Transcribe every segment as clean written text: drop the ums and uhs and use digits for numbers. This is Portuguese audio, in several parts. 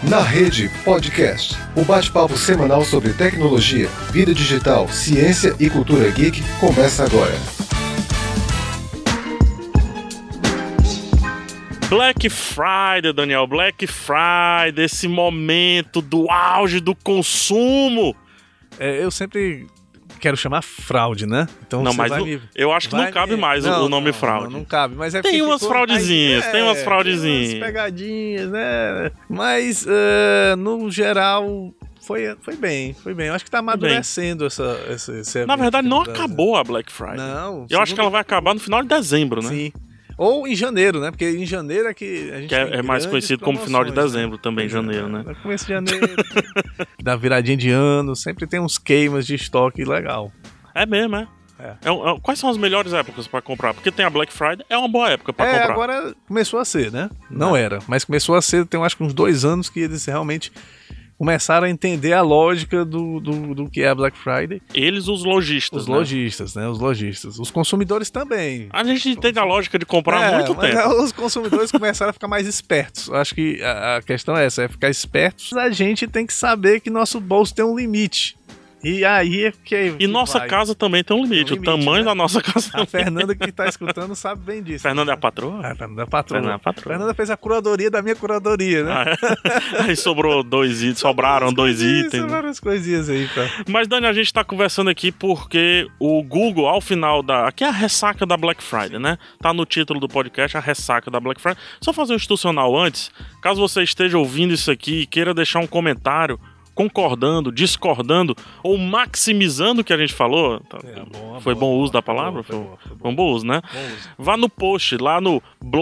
Na Rede Podcast, o bate-papo semanal sobre tecnologia, vida digital, ciência e cultura geek começa agora. Black Friday, Daniel, Black Friday, esse momento do auge do consumo. Eu sempre quero chamar fraude, né? Então não, mas eu acho que não cabe mais o nome fraude. Não cabe, mas é tem umas fraudezinhas, tem umas fraudezinhas. Tem umas pegadinhas, né? Mas, no geral, foi bem. Eu acho que tá amadurecendo esse Na verdade, não acabou a Black Friday. Não. Eu acho que ela vai acabar no final de dezembro, né? Sim. Ou em janeiro, né? Porque em janeiro é que a gente que é mais conhecido como final de dezembro, né? Também, janeiro, né? No começo de janeiro, da viradinha de ano, sempre tem uns queimas de estoque legal. É mesmo, é? Quais são as melhores épocas pra comprar? Porque tem a Black Friday, é uma boa época pra comprar. Agora começou a ser, né? Não era, mas começou a ser, tem acho que uns 2 anos que eles realmente começaram a entender a lógica do que é a Black Friday. Eles, os lojistas. Os lojistas, né? Os lojistas. Os consumidores também. A gente entende a lógica de comprar há muito tempo. Os consumidores começaram a ficar mais espertos. Acho que a questão é essa, é ficar espertos. A gente tem que saber que nosso bolso tem um limite. E aí é que. E nossa casa também tem um limite. O tamanho da nossa casa também. A Fernanda que tá escutando sabe bem disso. Fernanda é a patroa? Fernanda é a patroa. Fernanda fez a curadoria da minha curadoria, né? Aí sobraram 2 itens. Várias coisinhas aí, tá? Mas, Dani, a gente tá conversando aqui porque o Google, ao final aqui é a ressaca da Black Friday, né? Tá no título do podcast, a ressaca da Black Friday. Só fazer um institucional antes. Caso você esteja ouvindo isso aqui e queira deixar um comentário concordando, discordando ou maximizando o que a gente falou. Foi bom uso da palavra? Foi um bom uso, né? Vá no post lá no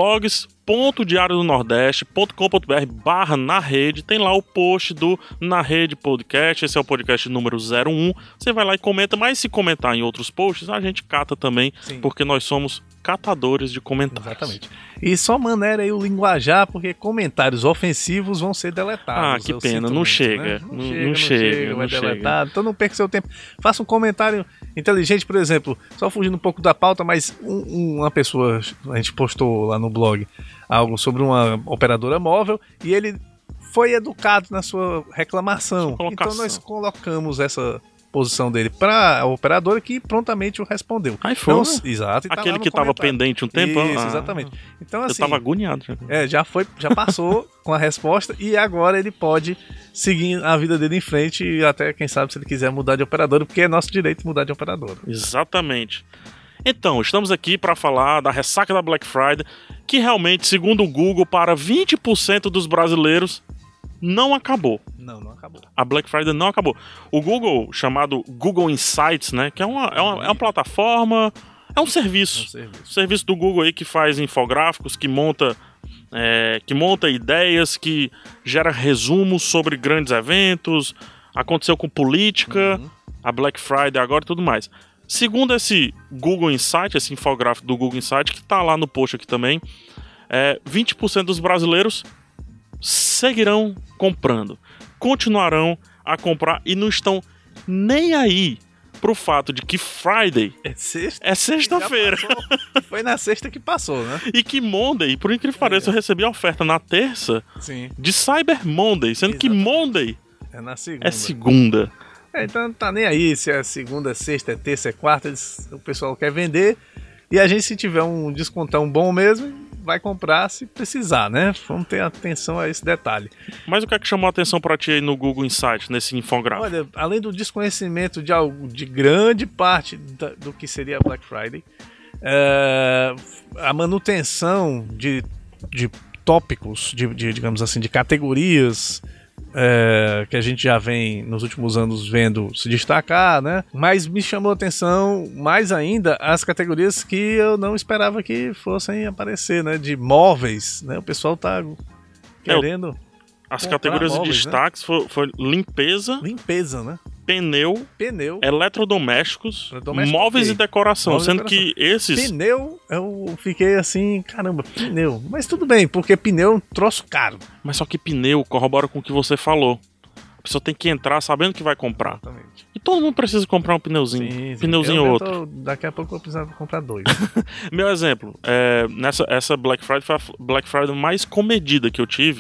blogs.diariodonordeste.com.br/na rede, tem lá o post do Na Rede Podcast, esse é o podcast número 01, você vai lá e comenta, mas se comentar em outros posts, a gente cata também, porque nós somos catadores de comentários. Exatamente. E só maneira aí o linguajar, porque comentários ofensivos vão ser deletados. Que pena, não chega. Né? Não chega, vai deletado. Então não perca seu tempo. Faça um comentário inteligente, por exemplo, só fugindo um pouco da pauta, mas uma pessoa, a gente postou lá no blog algo sobre uma operadora móvel e ele foi educado na sua reclamação. Então nós colocamos essa posição dele para a operadora que prontamente o respondeu. Aí foi. Então, exato. Aquele que estava pendente um tempo. Isso, exatamente. Então, assim, eu estava agoniado. Já passou com a resposta e agora ele pode seguir a vida dele em frente e até, quem sabe, se ele quiser mudar de operadora, porque é nosso direito mudar de operadora. Exatamente. Então, estamos aqui para falar da ressaca da Black Friday, que realmente, segundo o Google, para 20% dos brasileiros não acabou. Não acabou. A Black Friday não acabou. O Google, chamado Google Insights, né, que é uma plataforma, é um serviço. Serviço do Google aí que faz infográficos, que monta ideias, que gera resumos sobre grandes eventos, aconteceu com política, a Black Friday agora e tudo mais. Segundo esse Google Insight, esse infográfico do Google Insight, que está lá no post aqui também, 20% dos brasileiros seguirão comprando, continuarão a comprar e não estão nem aí pro fato de que Friday é sexta-feira. Foi na sexta que passou, né? E que Monday, por incrível que pareça, eu recebi a oferta na terça de Cyber Monday, sendo que Monday é segunda. Então não tá nem aí se é segunda, sexta, é terça, é quarta, o pessoal quer vender e a gente, se tiver um descontão bom mesmo, vai comprar se precisar, né? Vamos ter atenção a esse detalhe. Mas o que é que chamou a atenção para ti aí no Google Insight, nesse infográfico? Olha, além do desconhecimento de grande parte do que seria a Black Friday, a manutenção de tópicos, digamos assim, de categorias que a gente já vem nos últimos anos vendo se destacar, né? Mas me chamou a atenção mais ainda as categorias que eu não esperava que fossem aparecer, né? De móveis, né? O pessoal tá querendo... As categorias de destaques, né? foi limpeza, né? Pneu, eletrodomésticos, móveis e decoração. Sendo que esses... Pneu, eu fiquei assim, caramba, pneu. Mas tudo bem, porque pneu é um troço caro. Mas só que pneu corrobora com o que você falou. A pessoa tem que entrar sabendo que vai comprar. Exatamente. E todo mundo precisa comprar um pneuzinho. Pneuzinho ou outro. Daqui a pouco eu precisava comprar 2. Meu exemplo, essa Black Friday foi a Black Friday mais comedida que eu tive.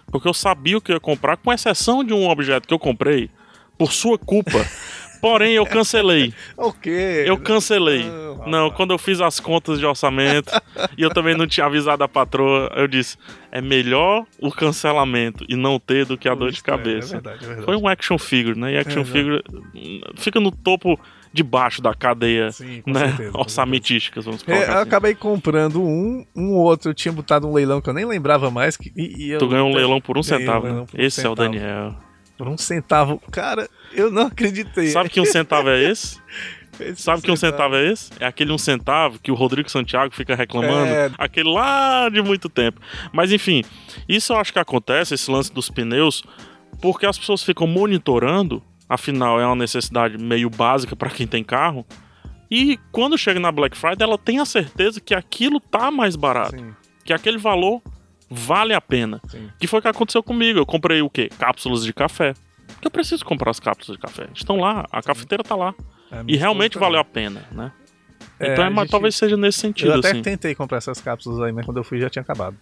porque eu sabia o que eu ia comprar, com exceção de um objeto que eu comprei por sua culpa. Porém, eu cancelei. O quê? Eu cancelei. Não, quando eu fiz as contas de orçamento e eu também não tinha avisado a patroa, eu disse, é melhor o cancelamento e não ter do que a dor de cabeça. É verdade. Foi um action figure, né? E action figure fica no topo de baixo da cadeia, sim, né? Certeza, orçamentísticas, vamos colocar assim. Eu acabei comprando um outro, eu tinha botado um leilão que eu nem lembrava mais. Tu ganhou um leilão por 1 centavo, né? Esse é o Daniel. Por 1 centavo. Cara, eu não acreditei. Sabe que 1 centavo é esse? Sabe que 1 centavo é esse? É aquele 1 centavo que o Rodrigo Santiago fica reclamando. Aquele lá de muito tempo. Mas enfim, isso eu acho que acontece, esse lance dos pneus, porque as pessoas ficam monitorando, afinal é uma necessidade meio básica para quem tem carro, e quando chega na Black Friday ela tem a certeza que aquilo tá mais barato. Sim. Que aquele valor vale a pena. Sim. Que foi o que aconteceu comigo. Eu comprei o quê? Cápsulas de café. Porque eu preciso comprar as cápsulas de café. Estão lá, a cafeteira tá lá. E realmente valeu a pena, né? Então talvez seja nesse sentido. Eu até assim. tentei comprar essas cápsulas aí, mas quando eu fui já tinha acabado.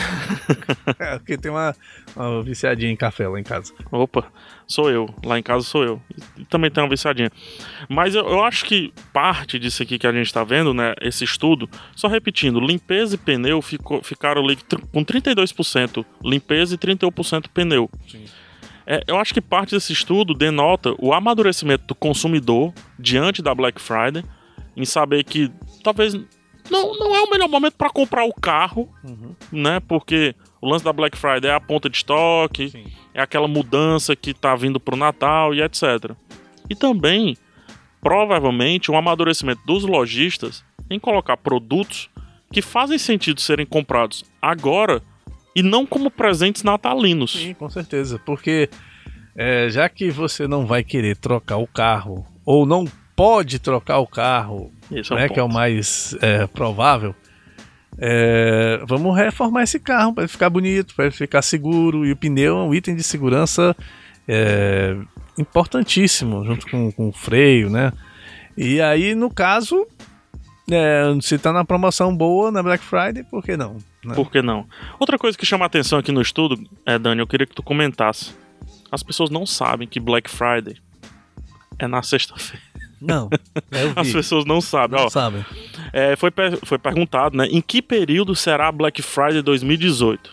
Porque tem uma viciadinha em café lá em casa. Opa, sou eu. Lá em casa sou eu. E também tem uma viciadinha. Mas eu acho que parte disso aqui que a gente tá vendo, né? Esse estudo, só repetindo, limpeza e pneu ficaram ali com 32% limpeza e 31% pneu. Sim. Eu acho que parte desse estudo denota o amadurecimento do consumidor diante da Black Friday, em saber que talvez não é o melhor momento para comprar o carro, né? Porque o lance da Black Friday é a ponta de estoque, Sim. é aquela mudança que tá vindo pro Natal e etc. E também, provavelmente, um amadurecimento dos lojistas em colocar produtos que fazem sentido serem comprados agora e não como presentes natalinos. Sim, com certeza. Porque já que você não vai querer trocar o carro, ou não pode trocar o carro, né, que é o mais provável, vamos reformar esse carro para ele ficar bonito, para ele ficar seguro. E o pneu é um item de segurança importantíssimo, junto com o freio, né? E aí, no caso, se tá na promoção boa na Black Friday, por que não? Né? Por que não? Outra coisa que chama a atenção aqui no estudo, Dani, eu queria que tu comentasse. As pessoas não sabem que Black Friday é na sexta-feira. Não, eu vi. As pessoas não sabem. Não sabem. Foi perguntado, né, em que período será a Black Friday 2018?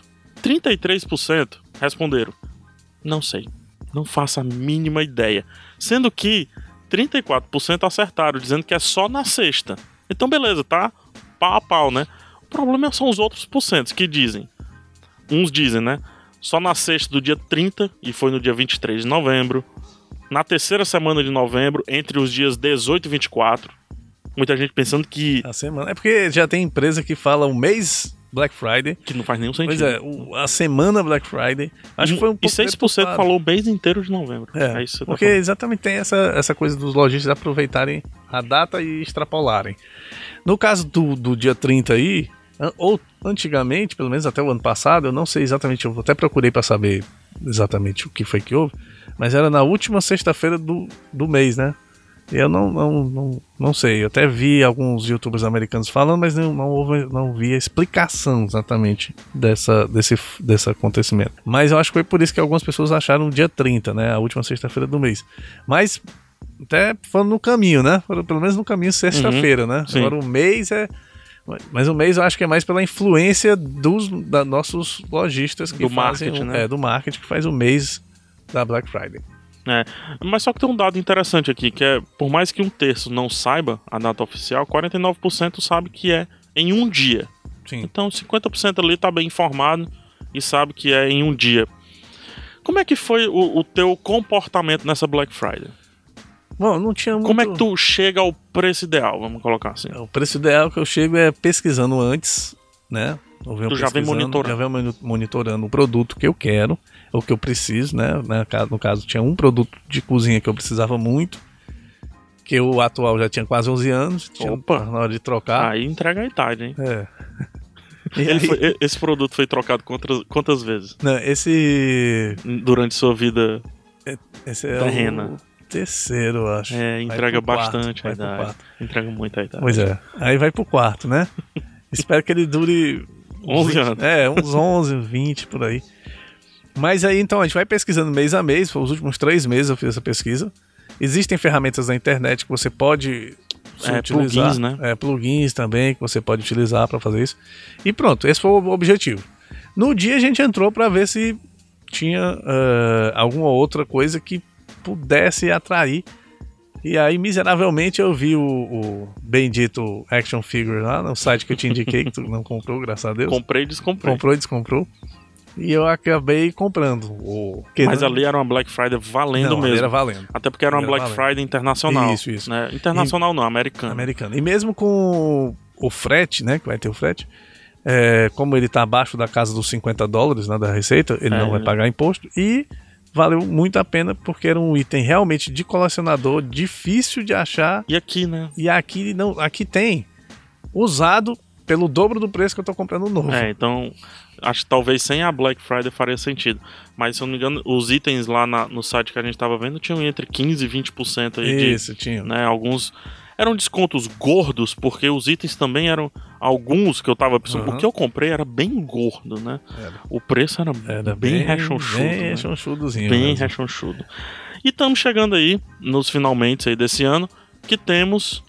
33% responderam, não sei, não faço a mínima ideia. Sendo que 34% acertaram, dizendo que é só na sexta. Então beleza, tá? Pau a pau, né? O problema são os outros porcentos que dizem. Uns dizem, né? Só na sexta do dia 30, e foi no dia 23 de novembro. Na terceira semana de novembro, entre os dias 18 e 24. Muita gente pensando que... A semana. É porque já tem empresa que fala o mês Black Friday. Que não faz nenhum sentido. Pois a semana Black Friday. Acho que foi um pouco. E 6% falou o mês inteiro de novembro. É isso que você porque tá exatamente tem essa coisa dos lojistas aproveitarem a data e extrapolarem. No caso do dia 30 aí, ou antigamente, pelo menos até o ano passado, eu não sei exatamente, eu até procurei para saber exatamente o que foi que houve, mas era na última sexta-feira do mês, né? E eu não sei, eu até vi alguns youtubers americanos falando, mas não vi a explicação exatamente desse acontecimento. Mas eu acho que foi por isso que algumas pessoas acharam o dia 30, né? A última sexta-feira do mês. Mas até foram no caminho, né? Foram pelo menos no caminho sexta-feira, né? Sim. Agora o mês mas o mês eu acho que é mais pela influência dos nossos lojistas que do fazem marketing, né? Do marketing que faz o mês da Black Friday. Mas só que tem um dado interessante aqui, que é, por mais que 1/3 não saiba a data oficial, 49% sabe que é em um dia. Sim. Então 50% ali tá bem informado e sabe que é em um dia. Como é que foi o teu comportamento nessa Black Friday? Bom, não tinha muito... Como é que tu chega ao preço ideal, vamos colocar assim? O preço ideal que eu chego é pesquisando antes, né? Tu já vem monitorando. Já vem monitorando o produto que eu quero, ou que eu preciso, né? No caso, tinha um produto de cozinha que eu precisava muito, que o atual já tinha quase 11 anos. Opa! Na hora de trocar. Aí entrega a idade, hein? E esse produto foi trocado quantas vezes? Não, durante sua vida esse é terrena? O terceiro, eu acho. Entrega bastante a idade. Entrega muito a idade. Pois é. Aí vai pro quarto, né? Espero que ele dure 11 anos. Uns 11, 20 por aí. Mas aí, então, a gente vai pesquisando mês a mês. Foi os últimos 3 meses eu fiz essa pesquisa. Existem ferramentas na internet que você pode utilizar. Plugins, né? Plugins também que você pode utilizar para fazer isso. E pronto, esse foi o objetivo. No dia a gente entrou para ver se tinha alguma outra coisa que pudesse atrair. E aí, miseravelmente, eu vi o bendito Action Figure lá no site que eu te indiquei, que tu não comprou, graças a Deus. Comprei e descomprei. Comprou e descomprou. E eu acabei comprando. Mas ali era uma Black Friday valendo mesmo. Era valendo. Até porque era uma Black Friday internacional. Isso. Né? Internacional não, americana. E mesmo com o frete, né, que vai ter o frete, como ele está abaixo da casa dos $50, né, da receita, ele não vai pagar imposto. E valeu muito a pena porque era um item realmente de colecionador, difícil de achar. E aqui, né? E aqui tem usado pelo dobro do preço que eu tô comprando novo. Então acho que talvez sem a Black Friday faria sentido. Mas se eu não me engano, os itens lá no site que a gente tava vendo tinham entre 15% e 20% aí. Isso, tinha. Né, alguns eram descontos gordos, porque os itens também eram alguns que eu tava pensando. O que eu comprei era bem gordo, né? O preço era bem rechonchudo. Bem rechonchudozinho. Bem rechonchudo. E estamos chegando aí nos finalmente aí desse ano, que temos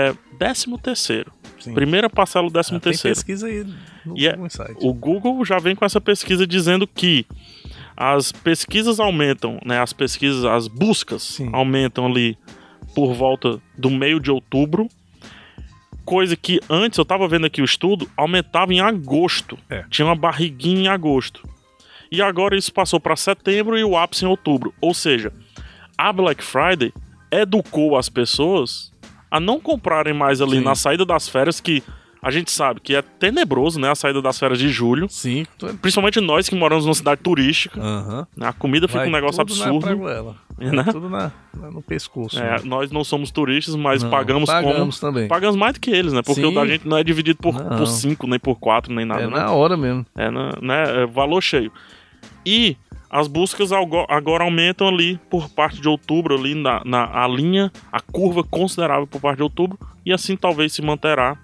13º. Sim. Primeira parcela do 13º. Tem pesquisa aí no Google site. O Google já vem com essa pesquisa dizendo que as pesquisas aumentam, né? As buscas aumentam ali por volta do meio de outubro, coisa que antes, eu tava vendo aqui o estudo, aumentava em agosto. Tinha uma barriguinha em agosto. E agora isso passou para setembro e o ápice em outubro. Ou seja, a Black Friday educou as pessoas a não comprarem mais ali na saída das férias, que a gente sabe que é tenebroso, né? A saída das férias de julho. Sim. Principalmente nós que moramos numa cidade turística. A comida fica um negócio absurdo. Vai tudo no pescoço. Nós não somos turistas, mas pagamos também. Pagamos mais do que eles, né? Porque o da gente não é dividido por 5, nem por 4, nem nada. Na hora mesmo. É valor cheio. E as buscas agora aumentam ali por parte de outubro, ali a linha, a curva considerável por parte de outubro, e assim talvez se manterá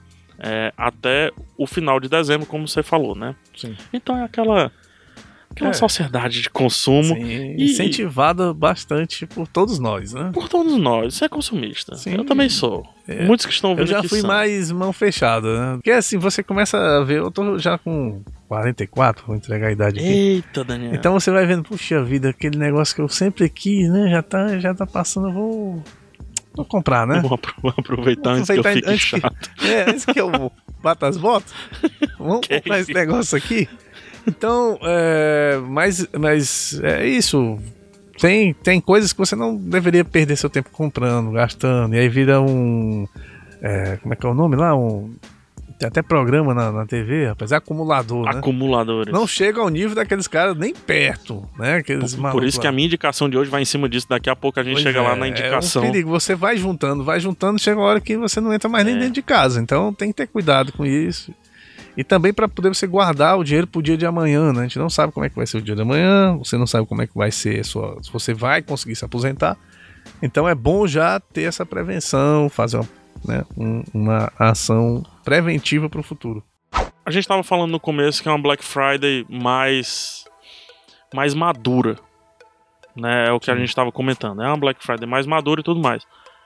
até o final de dezembro, como você falou, né? Sim. Então é aquela sociedade de consumo. Incentivada bastante por todos nós, né? Por todos nós. Você é consumista. Sim. Eu também sou. Muitos que estão vendo aqui eu já fui mais mão fechada, né? Porque assim, você começa a ver, eu tô já com 44, vou entregar a idade aqui. Eita, Daniel. Então você vai vendo, puxa vida, aquele negócio que eu sempre quis, né? Já tá passando, eu vou comprar, né? Vou aproveitar antes que eu fique chato. Antes que eu bata as botas. Vamos comprar esse negócio aqui. Então, mas é isso. Tem coisas que você não deveria perder seu tempo comprando, gastando. E aí vira como é que é o nome lá? Tem até programa na TV, rapaz. É acumulador, né? Acumuladores. Não chega ao nível daqueles caras nem perto, né? Por isso que a minha indicação de hoje vai em cima disso. Daqui a pouco a gente chega lá na indicação. É um perigo. Você vai juntando. Chega uma hora que você não entra mais nem dentro de casa. Então tem que ter cuidado com isso. E também para poder você guardar o dinheiro pro dia de amanhã, né? A gente não sabe como é que vai ser o dia de amanhã, você não sabe como é que vai ser se você vai conseguir se aposentar. Então é bom já ter essa prevenção, fazer uma ação preventiva para o futuro. A gente estava falando no começo que é uma Black Friday mais madura, né? É o que a gente estava comentando. É uma Black Friday mais madura e tudo mais.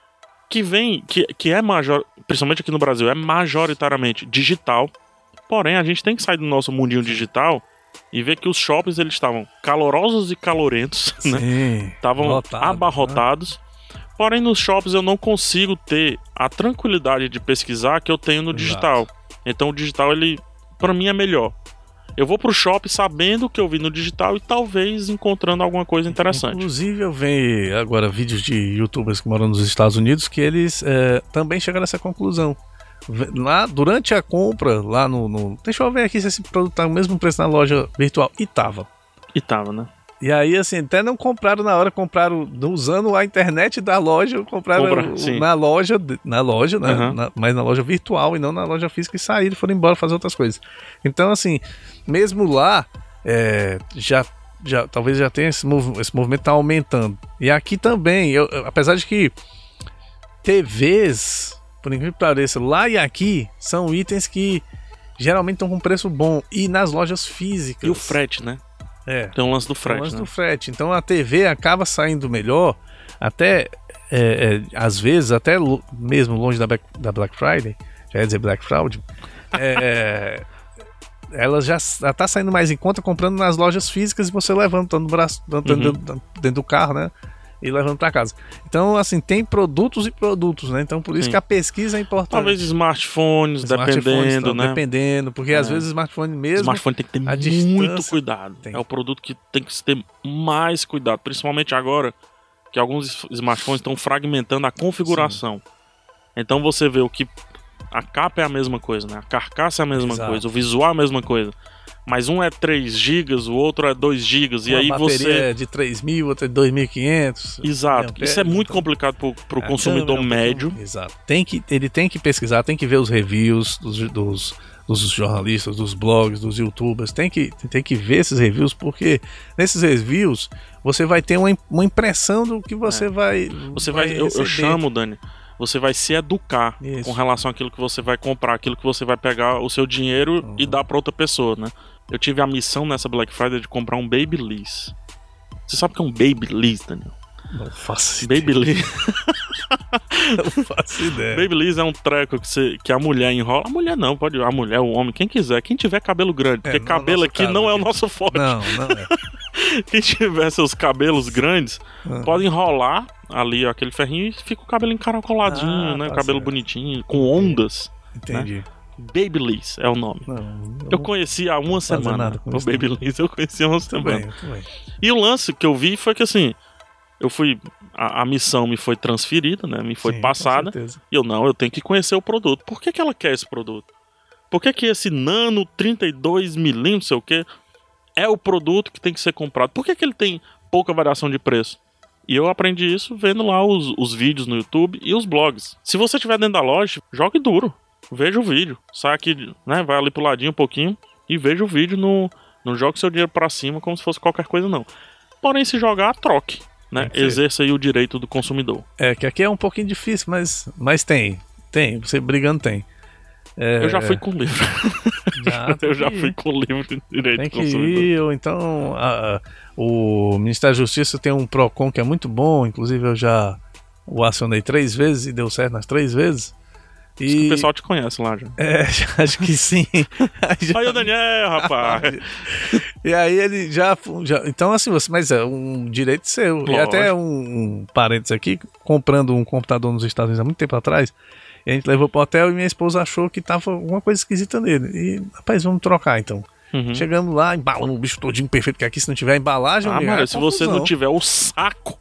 Que é principalmente aqui no Brasil, é majoritariamente digital. Porém, a gente tem que sair do nosso mundinho digital e ver que os shoppings eles estavam calorosos e calorentos, né? Estavam abarrotados. Né? Porém, nos shoppings eu não consigo ter a tranquilidade de pesquisar que eu tenho no digital. Então, o digital, ele, pra mim, é melhor. Eu vou pro shopping sabendo o que eu vi no digital e talvez encontrando alguma coisa interessante. Inclusive, eu vejo agora vídeos de youtubers que moram nos Estados Unidos que eles também chegaram a essa conclusão. Lá, durante a compra, lá deixa eu ver aqui se esse produto tá o mesmo preço na loja virtual. E tava, né? E aí, assim, até não compraram na hora, compraram usando a internet da loja, compraram na loja, né? Mas na loja virtual e não na loja física, e saíram, foram embora fazer outras coisas. Então, assim, mesmo lá, talvez já tenha esse movimento tá aumentando. E aqui também, apesar de que TVs, por incrível que pareça, lá e aqui são itens que geralmente estão com preço bom, e nas lojas físicas. E o frete, né? Tem um lance do frete. Tem um lance do frete. Então a TV acaba saindo melhor, até às vezes, até mesmo longe da Black Friday, já ia dizer Black Fraud, ela já tá saindo mais em conta comprando nas lojas físicas e você levando no braço, dentro do carro, né? E levando para casa. Então, assim, tem produtos e produtos, né? Então, por isso que a pesquisa é importante. Talvez smartphones, dependendo, né? Dependendo, porque às vezes o smartphone mesmo... O smartphone tem que ter muito cuidado. É o produto que tem que ter mais cuidado, principalmente agora que alguns smartphones estão fragmentando a configuração. Sim. Então, você vê a capa é a mesma coisa, né? A carcaça é a mesma coisa, o visual é a mesma coisa. Mas um é 3 GB, o outro é 2 GB. E aí você. É de 3.000, outra é de 2.500. Exato. Isso é muito complicado pro consumidor médio. Exato. Ele tem que pesquisar, tem que ver os reviews dos jornalistas, dos blogs, dos youtubers. Tem que ver esses reviews, porque nesses reviews você vai ter uma impressão do que você vai. Eu chamo, Dani. Você vai se educar com relação àquilo que você vai comprar, aquilo que você vai pegar o seu dinheiro e dar para outra pessoa, né? Eu tive a missão nessa Black Friday de comprar um Babyliss. Você sabe o que é um Babyliss, Daniel? Não faço ideia. Babyliss. Não faço ideia. Babyliss é um treco que a mulher enrola. A mulher não, pode a mulher, o homem, quem quiser. Quem tiver cabelo grande, porque cabelo aqui não é o nosso forte. Não é. Quem tiver seus cabelos grandes, pode enrolar ali aquele ferrinho e fica o cabelo encaracoladinho, né? O cabelo bonitinho, com ondas. Entendi. Né? Babyliss é o nome. Eu conheci há uma semana. O Babyliss eu conheci há uma semana. Bem. E o lance que eu vi foi que assim, eu fui. A missão me foi transferida, né? Me foi passada. E eu tenho que conhecer o produto. Por que ela quer esse produto? Por que esse Nano 32mm, não sei o que, é o produto que tem que ser comprado? Por que ele tem pouca variação de preço? E eu aprendi isso vendo lá os vídeos no YouTube e os blogs. Se você estiver dentro da loja, jogue duro. Veja o vídeo. Sai aqui, né? Vai ali pro ladinho um pouquinho e veja o vídeo. Não jogue seu dinheiro pra cima como se fosse qualquer coisa, não. Porém, se jogar, troque. Né? Exerça aí o direito do consumidor. Que aqui é um pouquinho difícil, mas tem. Você brigando tem. Eu já fui com livro. Já fui com livro de direito do consumidor. Ou então o Ministério da Justiça tem um PROCON que é muito bom. Inclusive eu já o acionei 3 vezes e deu certo nas 3 vezes. Acho que o pessoal te conhece lá já. Acho que sim. Aí o Daniel, rapaz. E aí ele já então assim, mas é um direito seu. Lógico. E até um parênteses aqui, comprando um computador nos Estados Unidos há muito tempo atrás, e a gente levou pro hotel e minha esposa achou que tava alguma coisa esquisita nele. E, rapaz, vamos trocar então. Chegamos lá, embalando o bicho todinho perfeito, que aqui se não tiver embalagem... Mas se você não tiver o saco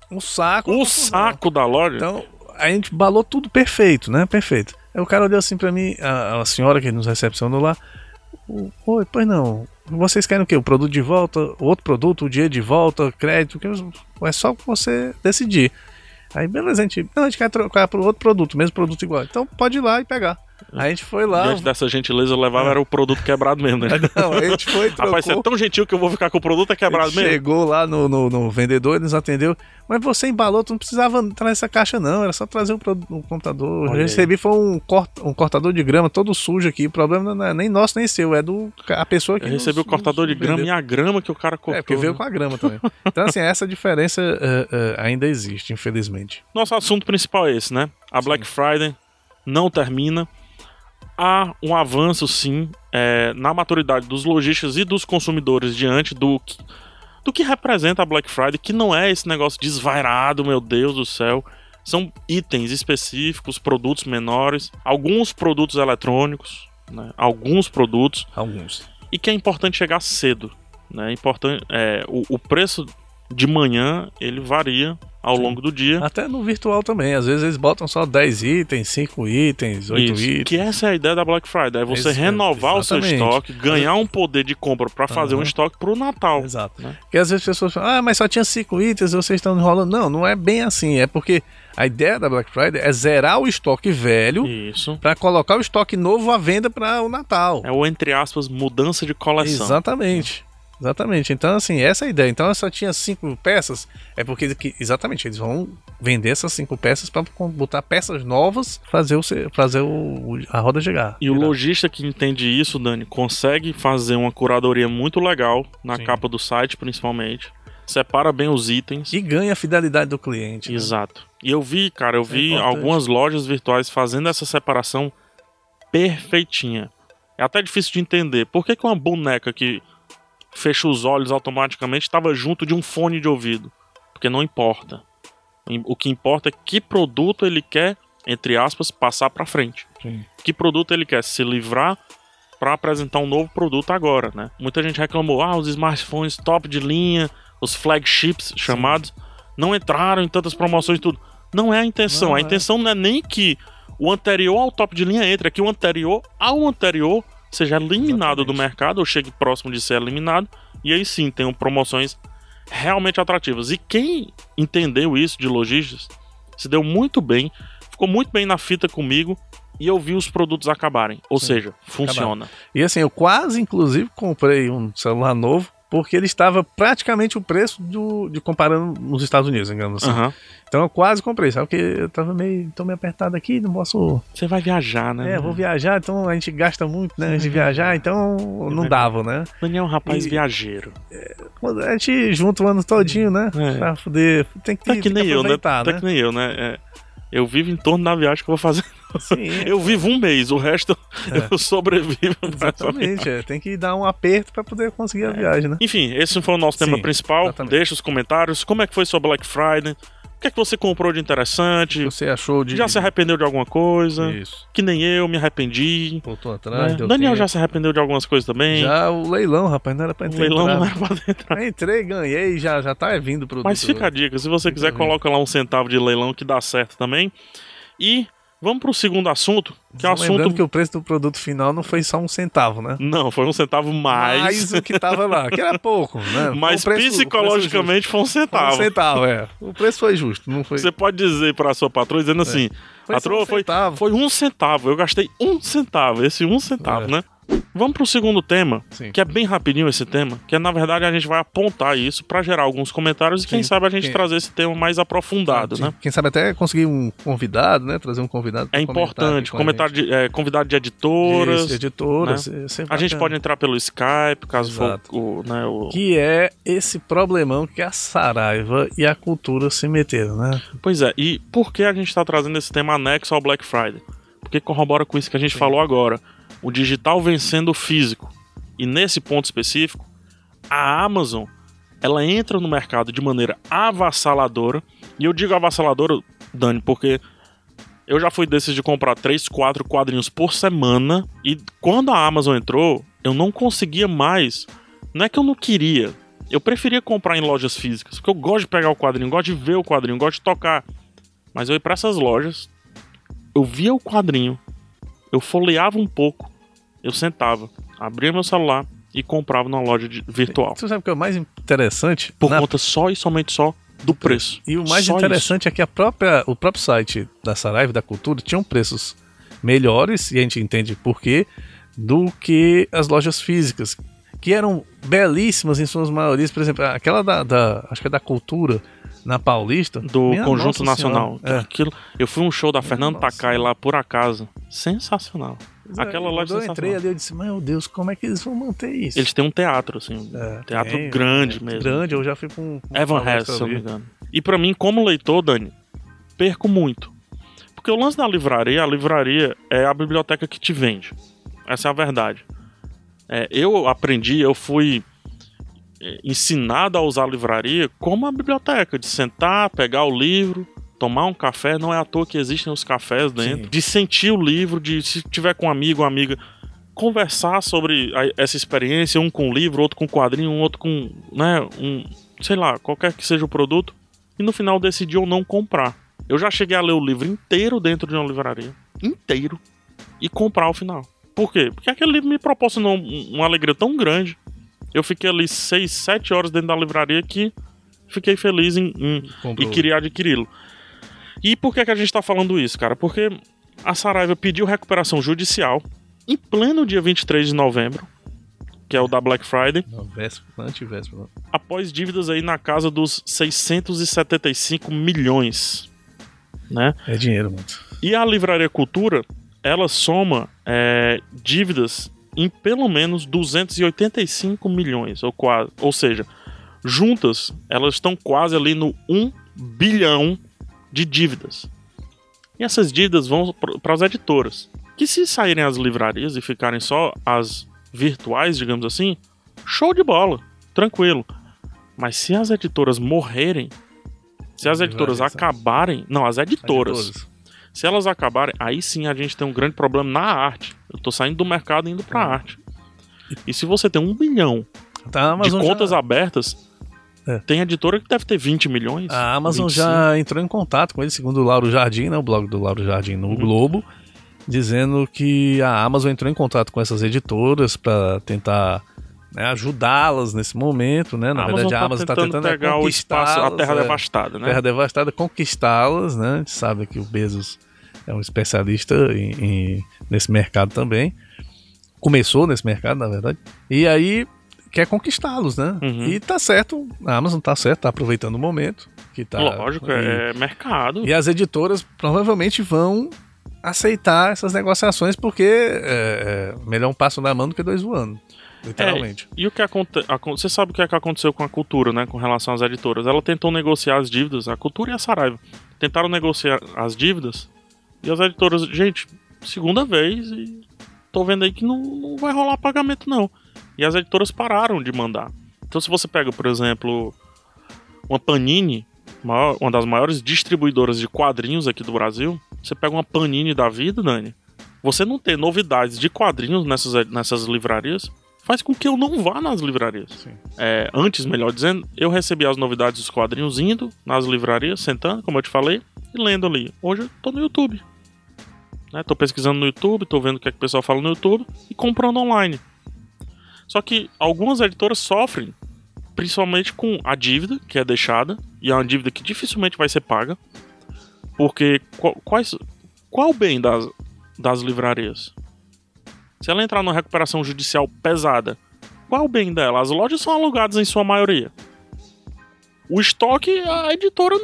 da loja... Então, a gente embalou tudo perfeito, né? Perfeito. Aí o cara olhou assim pra mim, a senhora que nos recepcionou lá, oi, pois não, vocês querem o quê? O produto de volta, o outro produto, o dinheiro de volta, crédito, é só você decidir. Aí beleza, a gente quer trocar pro outro produto, mesmo produto igual, então pode ir lá e pegar. Aí a gente foi lá. Diante dessa gentileza, eu levava era o produto quebrado mesmo, né? Não, a gente foi, trocou. Rapaz, você é tão gentil que eu vou ficar com o produto quebrado mesmo. Chegou lá no vendedor, ele nos atendeu. Mas você embalou, tu não precisava trazer essa caixa não, era só trazer o computador. Eu recebi foi um cortador de grama todo sujo aqui. O problema não é nem nosso nem seu, é a pessoa que eu recebi o cortador de grama e a grama que o cara cortou. Porque veio com a grama também. Então assim, essa diferença ainda existe, infelizmente. Nosso assunto principal é esse, né? A Black Friday não termina. Há um avanço, sim, na maturidade dos lojistas e dos consumidores diante do que representa a Black Friday, que não é esse negócio desvairado, meu Deus do céu. São itens específicos, produtos menores, alguns produtos eletrônicos, né? Alguns. E que é importante chegar cedo. Né? O preço de manhã, ele varia ao longo do dia. Até no virtual também, às vezes eles botam só 10 itens, 5 itens, 8 itens. Que essa é a ideia da Black Friday, é você renovar o seu estoque, ganhar um poder de compra para fazer um estoque pro Natal. Exato. Né? Porque às vezes as pessoas falam, mas só tinha 5 itens, vocês estão enrolando. Não é bem assim, é porque a ideia da Black Friday é zerar o estoque velho para colocar o estoque novo à venda para o Natal. É o, entre aspas, mudança de coleção. Exatamente. Exatamente. Então, assim, essa é a ideia. Então, só tinha 5 peças. É porque, exatamente, eles vão vender essas 5 peças para botar peças novas, fazer a roda girar. E o lojista que entende isso, Dani, consegue fazer uma curadoria muito legal na capa do site, principalmente. Separa bem os itens. E ganha a fidelidade do cliente. Exato. Né? E eu vi, cara, algumas lojas virtuais fazendo essa separação perfeitinha. É até difícil de entender. Por que uma boneca que fecha os olhos automaticamente estava junto de um fone de ouvido? Porque não importa. O que importa é que produto ele quer, entre aspas, passar para frente. Sim. Que produto ele quer se livrar para apresentar um novo produto agora, né? Muita gente reclamou, os smartphones top de linha, os flagships chamados, não entraram em tantas promoções e tudo. Não é a intenção. A intenção não é nem que o anterior ao top de linha entre, é que o anterior ao anterior seja eliminado do mercado, ou chegue próximo de ser eliminado, e aí sim tenham promoções realmente atrativas. E quem entendeu isso de lojistas se deu muito bem, ficou muito bem na fita comigo, e eu vi os produtos acabarem. Ou seja, funciona. E assim, eu quase, inclusive, comprei um celular novo, porque ele estava praticamente o preço de comparando nos Estados Unidos, digamos assim. Uhum. Então eu quase comprei, sabe? Porque eu tô meio apertado aqui, não posso... Você vai viajar, né? Vou viajar, então a gente gasta muito, né? Antes de viajar, então não dava, né? Daniel é um rapaz viajeiro. A gente junta o ano todinho, né? Pra poder... Tem que aproveitar, né? Tá que nem eu, né? Eu vivo em torno da viagem que eu vou fazer. Sim, eu vivo um mês, o resto eu sobrevivo. Exatamente, tem que dar um aperto para poder conseguir a viagem, né? Enfim, esse foi o nosso tema principal. Exatamente. Deixa os comentários, como é que foi sua Black Friday? O que é que você comprou de interessante? Você achou de... Já se arrependeu de alguma coisa? Isso. Que nem eu, me arrependi. Voltou atrás, né? Daniel já se arrependeu de algumas coisas também. Já o leilão, rapaz, não era pra entrar. O leilão não era pra entrar. Eu entrei, ganhei, já tá vindo o produto. Mas fica a dica, se você quiser, coloca lá 1 centavo de leilão que dá certo também. E vamos pro segundo assunto, que é o assunto... Lembrando que o preço do produto final não foi só 1 centavo, né? Não, foi 1 centavo mais o que tava lá, que era pouco, né? Mas psicologicamente foi 1 centavo. Foi 1 centavo, O preço foi justo, não foi... Você pode dizer pra sua patroa, dizendo assim, patroa, foi 1 centavo, eu gastei 1 centavo, esse 1 centavo, né? Vamos pro segundo tema, que é bem rapidinho esse tema, que é, na verdade, a gente vai apontar isso pra gerar alguns comentários e quem sabe a gente trazer esse tema mais aprofundado, né? Quem sabe até conseguir um convidado, né? Trazer um convidado. É importante, convidado de editoras. Isso, editoras. Né? A gente pode entrar pelo Skype, caso for o... Que é esse problemão que a Saraiva e a Cultura se meteram, né? Pois é, e por que a gente tá trazendo esse tema anexo ao Black Friday? Porque corrobora com isso que a gente falou agora. O digital vencendo o físico. E nesse ponto específico, a Amazon, ela entra no mercado de maneira avassaladora. E eu digo avassaladora, Dani, porque eu já fui desses de comprar 3, 4 quadrinhos por semana. E quando a Amazon entrou, eu não conseguia mais. Não é que eu não queria. Eu preferia comprar em lojas físicas. Porque eu gosto de pegar o quadrinho, gosto de ver o quadrinho, gosto de tocar. Mas eu ia pra essas lojas, eu via o quadrinho, eu folheava um pouco, eu sentava, abria meu celular e comprava numa loja virtual. Você sabe o que é o mais interessante? Por conta só e somente só do preço. E o mais interessante é que o próprio site da Saraiva, da Cultura, tinham preços melhores, e a gente entende por quê, do que as lojas físicas, que eram belíssimas em suas maiorias. Por exemplo, aquela acho que é da Cultura, na Paulista. Do Conjunto Nacional. Aquilo, eu fui um show da Fernanda Takai lá por acaso. Sensacional. Aquela loja eu entrei ali, eu disse, meu Deus, como é que eles vão manter isso? Eles têm um teatro, assim, teatro grande mesmo. Grande, eu já fui com um Evan Hess, se eu não me engano. E pra mim, como leitor, Dani, perco muito. Porque o lance da livraria, a livraria é a biblioteca que te vende. Essa é a verdade. Eu fui ensinado a usar a livraria como a biblioteca, de sentar, pegar o livro, tomar um café. Não é à toa que existem os cafés dentro. Sim. De sentir o livro, de se tiver com um amigo ou amiga, conversar sobre essa experiência, um com livro, outro com quadrinho, um outro com, né, sei lá, qualquer que seja o produto, e no final decidir ou não comprar. Eu já cheguei a ler o livro inteiro dentro de uma livraria, inteiro, e comprar ao final. Por quê? Porque aquele livro me proporcionou uma alegria tão grande. Eu fiquei ali 6, 7 horas dentro da livraria que fiquei feliz e queria adquiri-lo. E por que a gente tá falando isso, cara? Porque a Saraiva pediu recuperação judicial em pleno dia 23 de novembro que é o da Black Friday. Antivéspera. Após dívidas aí na casa dos 675 milhões, né? É dinheiro, mano. E a Livraria Cultura, ela soma dívidas em pelo menos 285 milhões, ou seja, juntas, elas estão quase ali no 1 bilhão de dívidas. E essas dívidas vão para as editoras, que se saírem as livrarias e ficarem só as virtuais, digamos assim, show de bola, tranquilo. Mas se as editoras morrerem, se as editoras acabarem... Não, as editoras. Se elas acabarem, aí sim a gente tem um grande problema na arte. Eu tô saindo do mercado e indo pra arte. E se você tem 1 bilhão de contas abertas, tem editora que deve ter 20 milhões. A Amazon 25. Já entrou em contato com ele, segundo o Lauro Jardim, né, o blog do Lauro Jardim no Globo, dizendo que a Amazon entrou em contato com essas editoras para tentar, né, ajudá-las nesse momento, né? Na verdade, a Amazon está tentando pegar o espaço, a terra devastada, né? Terra devastada, conquistá-las, né? A gente sabe que o Bezos é um especialista nesse mercado também. Começou nesse mercado, na verdade. E aí quer conquistá-los, né? E tá certo, a Amazon tá certo, tá aproveitando o momento. Que tá, lógico, é mercado. E as editoras provavelmente vão aceitar essas negociações porque melhor um passo na mão do que 2 voando. Literalmente. E o que você sabe o que aconteceu com a Cultura, né? Com relação às editoras. Ela tentou negociar as dívidas, a Cultura e a Saraiva tentaram negociar as dívidas. E as editoras, gente, segunda vez e tô vendo aí que não vai rolar pagamento não. E as editoras pararam de mandar. Então se você pega, por exemplo, uma Panini, uma das maiores distribuidoras de quadrinhos aqui do Brasil, você pega uma Panini da vida, Dani, você não ter novidades de quadrinhos nessas livrarias, faz com que eu não vá nas livrarias. Antes, melhor dizendo, eu recebia as novidades dos quadrinhos indo nas livrarias, sentando, como eu te falei, e lendo ali. Hoje eu tô no YouTube. Tô pesquisando no YouTube, tô vendo o que é que o pessoal fala no YouTube e comprando online. Só que algumas editoras sofrem, principalmente com a dívida que é deixada, e é uma dívida que dificilmente vai ser paga, porque qual o bem das livrarias? Se ela entrar numa recuperação judicial pesada, qual o bem dela? As lojas são alugadas em sua maioria. O estoque, a editora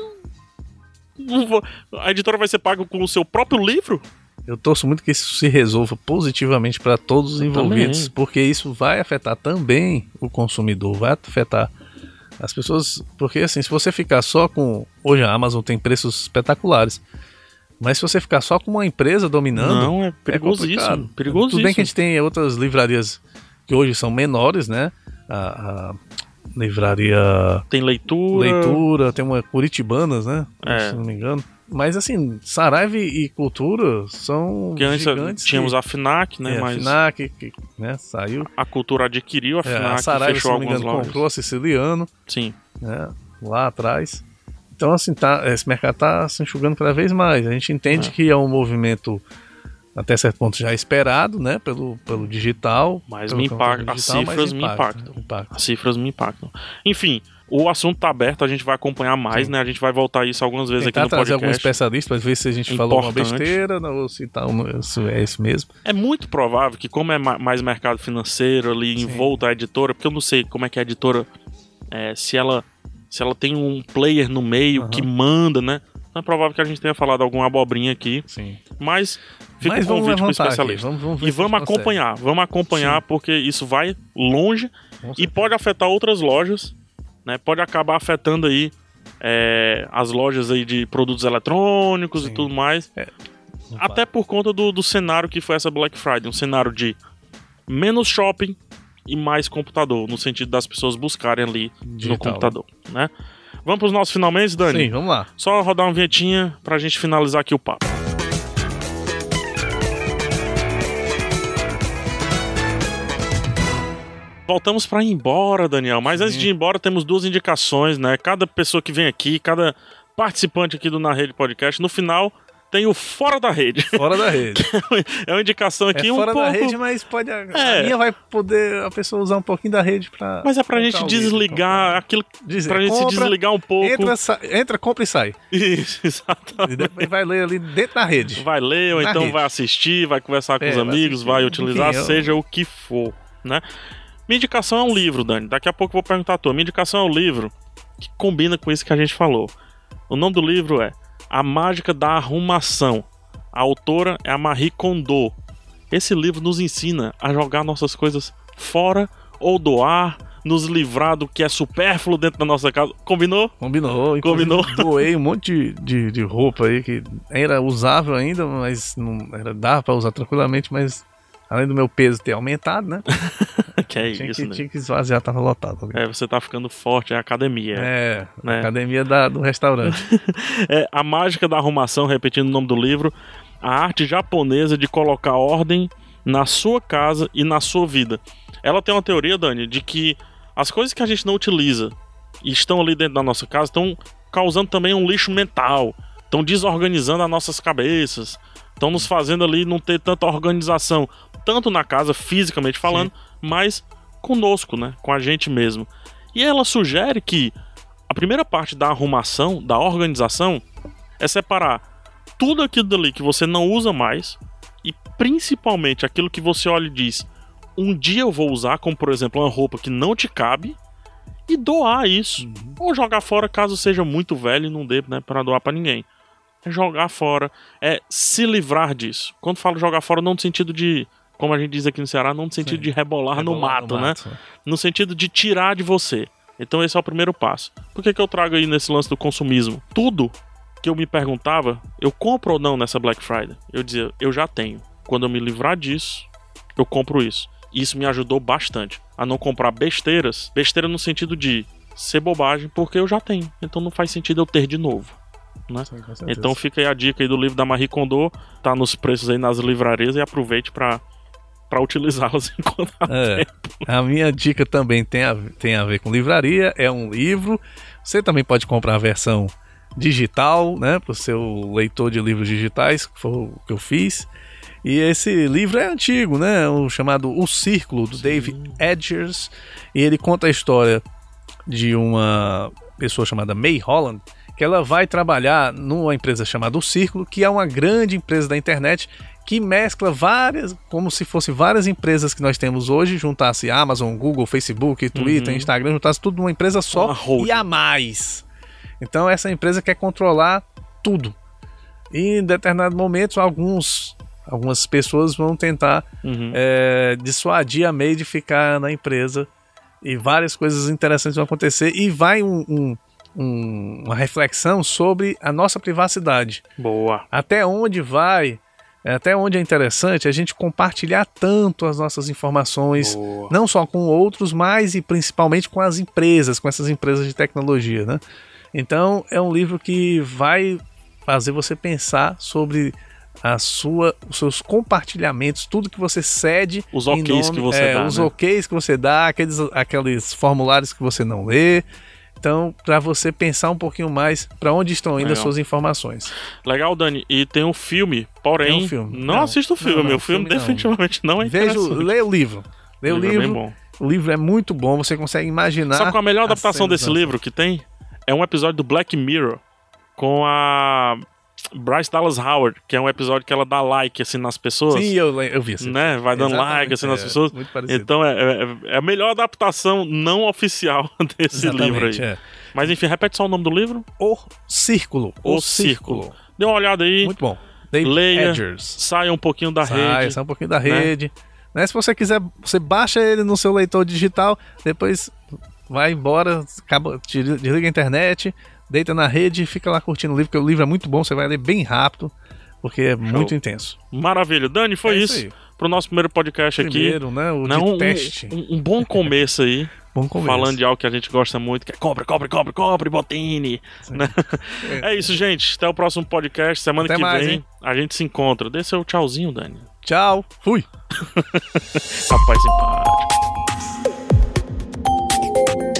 vai ser paga com o seu próprio livro? Eu torço muito que isso se resolva positivamente para todos os envolvidos, também. Porque isso vai afetar também o consumidor, vai afetar as pessoas, porque assim, se você ficar só com... Hoje a Amazon tem preços espetaculares, mas se você ficar só com uma empresa dominando, não, é perigosíssimo. Tudo bem que a gente tem outras livrarias que hoje são menores, né? A livraria... Tem leitura, tem uma Curitibanas, né? Se não me engano. Mas assim, Saraiva e Cultura são gigantes. Tínhamos a FNAC, né? A FNAC, que né, saiu. A Cultura adquiriu a FNAC, a Saraiva, fechou algumas lojas. Comprou a Siciliano. Sim. Né, lá atrás. Então assim, esse mercado está se enxugando cada vez mais. A gente entende que é um movimento até certo ponto já esperado, né? Pelo digital. Mas as cifras me impactam. As cifras me impactam. Enfim... O assunto tá aberto, a gente vai acompanhar mais, né? A gente vai voltar isso algumas vezes aqui no podcast. Trazer algum especialista para ver se a gente falou uma besteira ou se é isso mesmo. É muito provável que, como é mais mercado financeiro ali, envolto a editora, porque eu não sei como é que a editora, se ela tem um player no meio que manda, né? Não é provável que a gente tenha falado alguma abobrinha aqui. Sim. Mas fica um convite para o especialista. Vamos acompanhar porque isso vai longe e pode afetar outras lojas. Né, pode acabar afetando aí as lojas aí de produtos eletrônicos e tudo mais. Até por conta do cenário que foi essa Black Friday. Um cenário de menos shopping e mais computador. No sentido das pessoas buscarem ali digital, no computador. Né? Vamos para os nossos finalmente, Dani? Sim, vamos lá. Só rodar uma vinhetinha pra gente finalizar aqui o papo. Voltamos para ir embora, Daniel. Mas antes de ir embora, temos 2 indicações, né? Cada pessoa que vem aqui, cada participante aqui do Na Rede Podcast, no final tem o Fora da Rede. Fora da Rede. É uma indicação aqui fora da rede, mas pode... A minha vai poder a pessoa usar um pouquinho da rede para... Mas é pra gente desligar aquilo... Pra gente se desligar um pouco. Entra, compra e sai. Isso, exatamente. E depois vai ler ali dentro da rede. Vai ler, ou então vai assistir, vai conversar com os amigos, vai utilizar, enfim, seja o que for, né? Minha indicação é um livro, Dani. Daqui a pouco eu vou perguntar a tua. Minha indicação é um livro que combina com isso que a gente falou. O nome do livro é A Mágica da Arrumação. A autora é a Marie Kondo. Esse livro nos ensina a jogar nossas coisas fora ou doar, nos livrar do que é supérfluo dentro da nossa casa. Combinou? Combinou. Doei um monte de roupa aí que era usável ainda, mas não era, dava pra usar tranquilamente, mas além do meu peso ter aumentado, né? Que é isso, né? Tinha que esvaziar, tava lotado. Você tá ficando forte, é a academia. Né? Academia do restaurante. A Mágica da Arrumação, repetindo o nome do livro, a arte japonesa de colocar ordem na sua casa e na sua vida. Ela tem uma teoria, Dani, de que as coisas que a gente não utiliza e estão ali dentro da nossa casa estão causando também um lixo mental, estão desorganizando as nossas cabeças, estão nos fazendo ali não ter tanta organização, tanto na casa, fisicamente falando, mas conosco, né? Com a gente mesmo. E ela sugere que a primeira parte da arrumação, da organização, é separar tudo aquilo dali que você não usa mais e principalmente aquilo que você olha e diz: um dia eu vou usar, como por exemplo uma roupa que não te cabe, e doar isso. Ou jogar fora caso seja muito velho e não dê, né, para doar para ninguém. É jogar fora, é se livrar disso. Quando falo jogar fora, não no sentido de, como a gente diz aqui no Ceará, não no sentido de rebolar no mato, né? No sentido de tirar de você. Então esse é o primeiro passo. Por que eu trago aí nesse lance do consumismo? Tudo que eu me perguntava, eu compro ou não nessa Black Friday? Eu dizia, eu já tenho. Quando eu me livrar disso, eu compro isso. Isso me ajudou bastante a não comprar besteiras. Besteira no sentido de ser bobagem, porque eu já tenho. Então não faz sentido eu ter de novo, né? Sim, então fica aí a dica aí do livro da Marie Kondo. Tá nos preços aí nas livrarias e aproveite para utilizá-los enquanto há tempo. A minha dica também tem a ver com livraria. É um livro. Você também pode comprar a versão digital, né? Para o seu leitor de livros digitais, que foi o que eu fiz. E esse livro é antigo, né? O chamado O Círculo, do David Edgers. E ele conta a história de uma pessoa chamada May Holland, que ela vai trabalhar numa empresa chamada O Círculo, que é uma grande empresa da internet que mescla várias, como se fossem várias empresas que nós temos hoje, juntasse Amazon, Google, Facebook, Twitter, Instagram, juntasse tudo numa empresa só e a mais. Então essa empresa quer controlar tudo. E em determinados momentos, algumas pessoas vão tentar dissuadir a May de ficar na empresa, e várias coisas interessantes vão acontecer, e vai uma reflexão sobre a nossa privacidade. Boa. Até onde é interessante a gente compartilhar tanto as nossas informações, não só com outros, mas e principalmente com as empresas, com essas empresas de tecnologia, né? Então é um livro que vai fazer você pensar sobre os seus compartilhamentos, tudo que você cede, os OKs que você dá, os OKs que você dá, aqueles formulários que você não lê. Então, para você pensar um pouquinho mais para onde estão indo as suas informações. Legal, Dani. E tem um filme, porém, não assisto o filme. O filme definitivamente não é interessante. Lê o livro. Lê o livro. É bem bom. O livro é muito bom, você consegue imaginar. Sabe qual a melhor adaptação desse livro que tem? É um episódio do Black Mirror com a Bryce Dallas Howard, que é um episódio que ela dá like assim nas pessoas. Sim, eu vi assim. Né? Vai dando like assim nas pessoas. Muito parecido. Então é a melhor adaptação não oficial desse livro aí. Mas enfim, repete só o nome do livro. O Círculo. O Círculo. Dê uma olhada aí. Muito bom. Leia, saia um pouquinho da rede. Sai um pouquinho da rede. Né? Se você quiser, você baixa ele no seu leitor digital, depois vai embora, desliga a internet, deita na rede e fica lá curtindo o livro, porque o livro é muito bom, você vai ler bem rápido, porque é muito intenso. Maravilha. Dani, foi isso pro nosso primeiro podcast aqui. Né? O de teste. Um bom começo aí. Bom começo. Falando de algo que a gente gosta muito, que é compre, Botini. Né? É isso, gente. Até o próximo podcast. Semana que vem a gente se encontra. Dê seu tchauzinho, Dani. Tchau. Fui. Rapaz simpático.